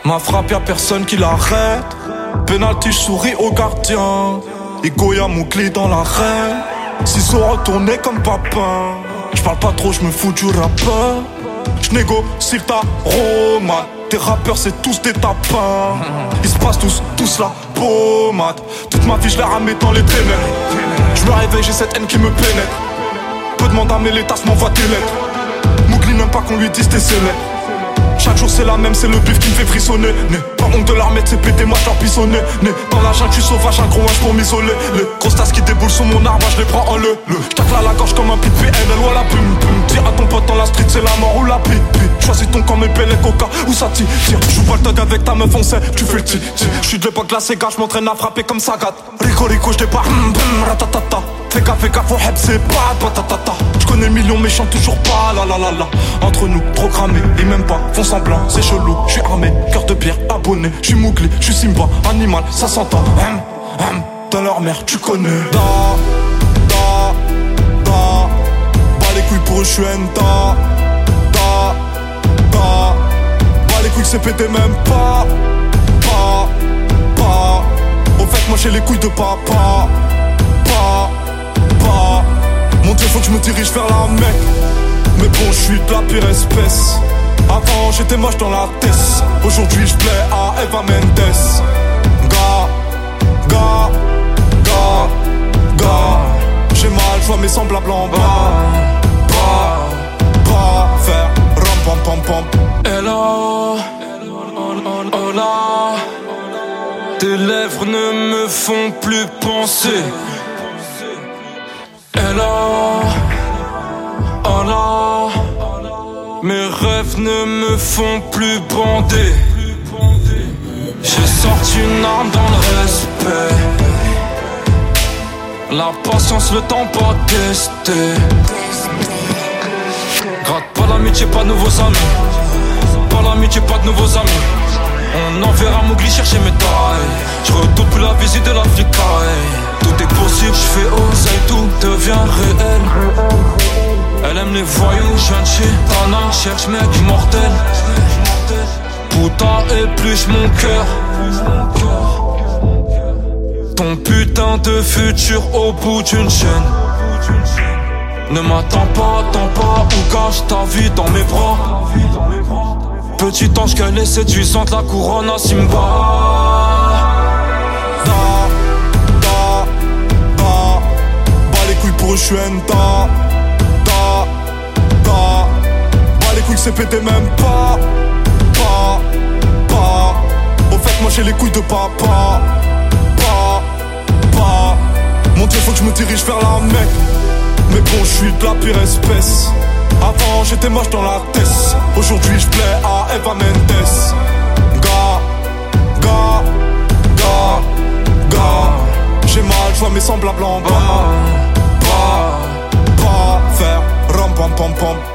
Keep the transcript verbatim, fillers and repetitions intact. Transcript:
Ma frappe y'a personne qui l'arrête. Penalty, je souris au gardien. Et Goya Moukli dans l'arène. Ciseaux retournés comme papin. J'parle pas trop, j'me fous du rappeur. J'négocie ta romade. Tes rappeurs c'est tous des tapins. Ils se passent tous, tous la pommade. Toute ma vie je la ramène dans les ténèbres. Je me réveille, j'ai cette haine qui me pénètre. Peu demande à mes tasses, m'envoie des lettres. Mougli n'aime pas qu'on lui dise tes célèbres. Chaque jour c'est la même, c'est le bif qui me fait frissonner. Né, pas honte de leur mettre, c'est pété, moi je leur pissonner. Né, dans la jungle, je suis sauvage, un gros âge pour m'isoler. Les grosses tasses qui déboulent sur mon arbre, je les prends en le. Le, j'tacle à la gorge comme un pit P N L ou à la plume. Dis à ton pote dans la street, c'est la mort ou la pipe. Choisis ton camp, mes belles coca, où ça tire. Joue pas le tug avec ta meuf, on sait, tu fais le ti. J'suis de l'époque de la Sega, j'm'entraîne à frapper comme Sagat. Rico Rico, j'débarque, ratatata. Fais gaffe, fais gaffe, au heb, c'est pas patatata. J'connais le million, mais chante toujours pas, la la la la. Entre nous, programmé, et même pas, font semblant, c'est chelou. J'suis armé, cœur de pierre, abonné. J'suis Mougli, j'suis Simba, animal, ça s'entend. Hum, hum, dans leur mère, tu connais. Da, da, da. Bas les couilles pour eux, j'suis Enta. Da, da. Bas les couilles, c'est pété même pas. Pas, pas. Au fait, moi j'ai les couilles de papa. Pas, pas. Mon Dieu, faut que je me dirige vers la Mecque. Mais bon, je suis de la pire espèce. Avant, j'étais moche dans la tête. Aujourd'hui, je plais à Eva Mendes. Gars, gars, gars, gars. J'ai mal, je vois mes semblables en bas. Bas, bas, faire ram pam pam pam. Hello, oh là. Tes lèvres ne me font plus penser. Hello, oh là. Mes rêves ne me font plus bander. J'ai sorti une arme dans le respect. La patience, le temps pas testé. Gratte pas l'amitié, pas de nouveaux amis. Pas l'amitié, pas de nouveaux amis. On enverra Mougli chercher mes tailles. Je retourne plus la visite de l'Afrique. Tout est possible, je fais oseille, tout devient réel. Elle aime les voyous, je viens de chez Tana. Cherche mec mortel. Putain épluche mon cœur. Ton putain de futur au bout d'une chaîne. Ne m'attends pas, attends pas, ou cache ta vie dans mes bras. Petit ange qu'elle est séduisante, la couronne à Simba. Da, da, da. Bas les couilles pour eux, j'suis Enta. Da, da. Bas les couilles, c'est pété même pas. Pas, pas. Au fait, moi j'ai les couilles de papa. Pas, pas. Mon Dieu, faut que je me dirige vers la Mecque. Mais bon, je suis de la pire espèce. Avant, j'étais moche dans la tête. Aujourd'hui, je plais à Eva Mendes. Gars, gars, gars, gars. J'ai mal, je vois mes semblables en bas. Pas, pas, faire ram pam pam pam.